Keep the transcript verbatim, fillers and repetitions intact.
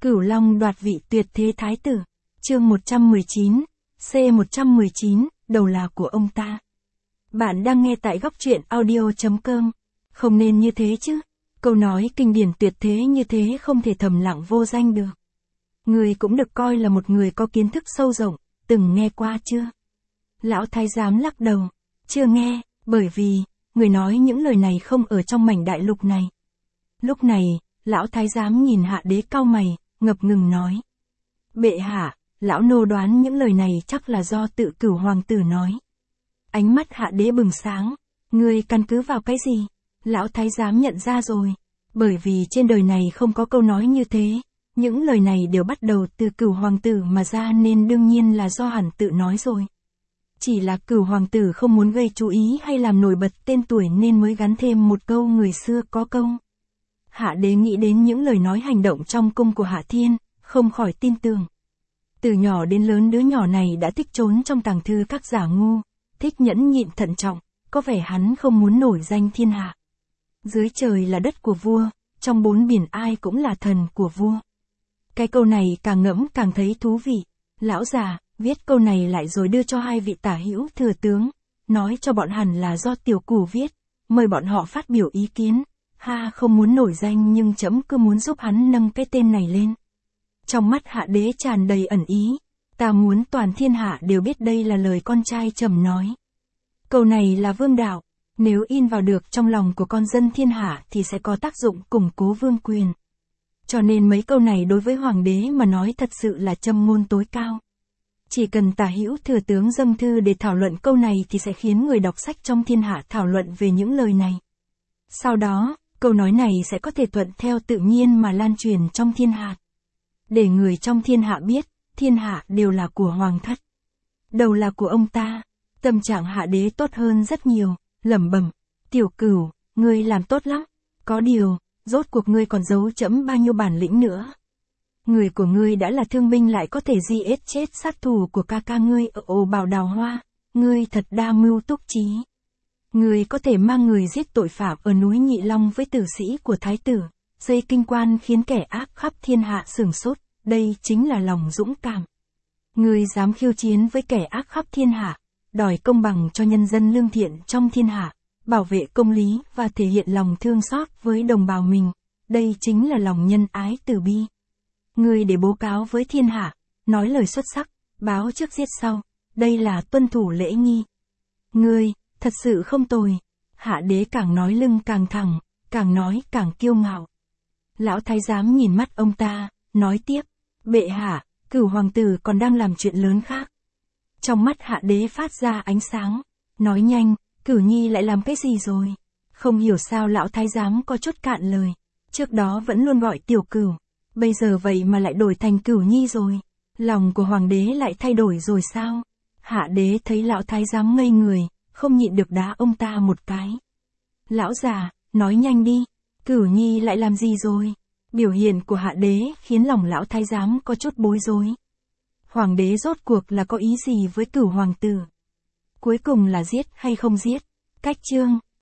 Cửu Long đoạt vị tuyệt thế thái tử. Chương một trăm mười chín, C một trăm mười chín, đầu là của ông ta. Bạn đang nghe tại góc truyện audio chấm com. Không nên như thế chứ. Câu nói kinh điển tuyệt thế như thế không thể thầm lặng vô danh được. Người cũng được coi là một người có kiến thức sâu rộng, từng nghe qua chưa? Lão thái giám lắc đầu. Chưa nghe, bởi vì, người nói những lời này không ở trong mảnh đại lục này. Lúc này, lão thái giám nhìn hạ đế cau mày, ngập ngừng nói. Bệ hạ, lão nô đoán những lời này chắc là do tự Cửu hoàng tử nói. Ánh mắt hạ đế bừng sáng. Ngươi căn cứ vào cái gì? Lão thái giám nhận ra rồi. Bởi vì trên đời này không có câu nói như thế. Những lời này đều bắt đầu từ Cửu hoàng tử mà ra nên đương nhiên là do hẳn tự nói rồi. Chỉ là Cửu hoàng tử không muốn gây chú ý hay làm nổi bật tên tuổi nên mới gắn thêm một câu người xưa có câu. Hạ đế nghĩ đến những lời nói hành động trong cung của Hạ Thiên, không khỏi tin tưởng. Từ nhỏ đến lớn đứa nhỏ này đã thích trốn trong tàng thư các giả ngu, thích nhẫn nhịn thận trọng, có vẻ hắn không muốn nổi danh thiên hạ. Dưới trời là đất của vua, trong bốn biển ai cũng là thần của vua. Cái câu này càng ngẫm càng thấy thú vị. Lão già, viết câu này lại rồi đưa cho hai vị tả hữu thừa tướng, nói cho bọn hẳn là do tiểu cửu viết, mời bọn họ phát biểu ý kiến. Ha, không muốn nổi danh nhưng trẫm cứ muốn giúp hắn nâng cái tên này lên. Trong mắt hạ đế tràn đầy ẩn ý. Ta muốn toàn thiên hạ đều biết đây là lời con trai trầm nói. Câu này là vương đạo. Nếu in vào được trong lòng của con dân thiên hạ thì sẽ có tác dụng củng cố vương quyền. Cho nên mấy câu này đối với hoàng đế mà nói thật sự là châm ngôn tối cao. Chỉ cần tả hữu thừa tướng dâng thư để thảo luận câu này thì sẽ khiến người đọc sách trong thiên hạ thảo luận về những lời này. Sau đó, câu nói này sẽ có thể thuận theo tự nhiên mà lan truyền trong thiên hạ. Để người trong thiên hạ biết, thiên hạ đều là của hoàng thất. Đầu là của ông ta. Tâm trạng hạ đế tốt hơn rất nhiều, lẩm bẩm. Tiểu Cửu, ngươi làm tốt lắm. Có điều, rốt cuộc ngươi còn giấu trẫm bao nhiêu bản lĩnh nữa. Người của ngươi đã là thương binh lại có thể giết chết sát thủ của ca ca ngươi ở ồ Bảo Đào Hoa. Ngươi thật đa mưu túc trí. Ngươi có thể mang người giết tội phạm ở núi Nhị Long với tử sĩ của thái tử, dây kinh quan khiến kẻ ác khắp thiên hạ sửng sốt, đây chính là lòng dũng cảm. Ngươi dám khiêu chiến với kẻ ác khắp thiên hạ, đòi công bằng cho nhân dân lương thiện trong thiên hạ, bảo vệ công lý và thể hiện lòng thương xót với đồng bào mình, đây chính là lòng nhân ái từ bi. Ngươi để bố cáo với thiên hạ, nói lời xuất sắc, báo trước giết sau, đây là tuân thủ lễ nghi. Ngươi, thật sự không tồi. Hạ đế càng nói lưng càng thẳng, càng nói càng kiêu ngạo. Lão thái giám nhìn mắt ông ta, nói tiếp, bệ hạ, Cửu hoàng tử còn đang làm chuyện lớn khác. Trong mắt hạ đế phát ra ánh sáng, nói nhanh, Cửu nhi lại làm cái gì rồi? Không hiểu sao lão thái giám có chút cạn lời, trước đó vẫn luôn gọi tiểu Cửu, bây giờ vậy mà lại đổi thành Cửu nhi rồi. Lòng của hoàng đế lại thay đổi rồi sao? Hạ đế thấy lão thái giám ngây người, không nhịn được đá ông ta một cái. Lão già, nói nhanh đi, Cửu nhi lại làm gì rồi? Biểu hiện của hạ đế khiến lòng lão thái giám có chút bối rối. Hoàng đế rốt cuộc là có ý gì với Cửu hoàng tử? Cuối cùng là giết hay không giết? Cách chương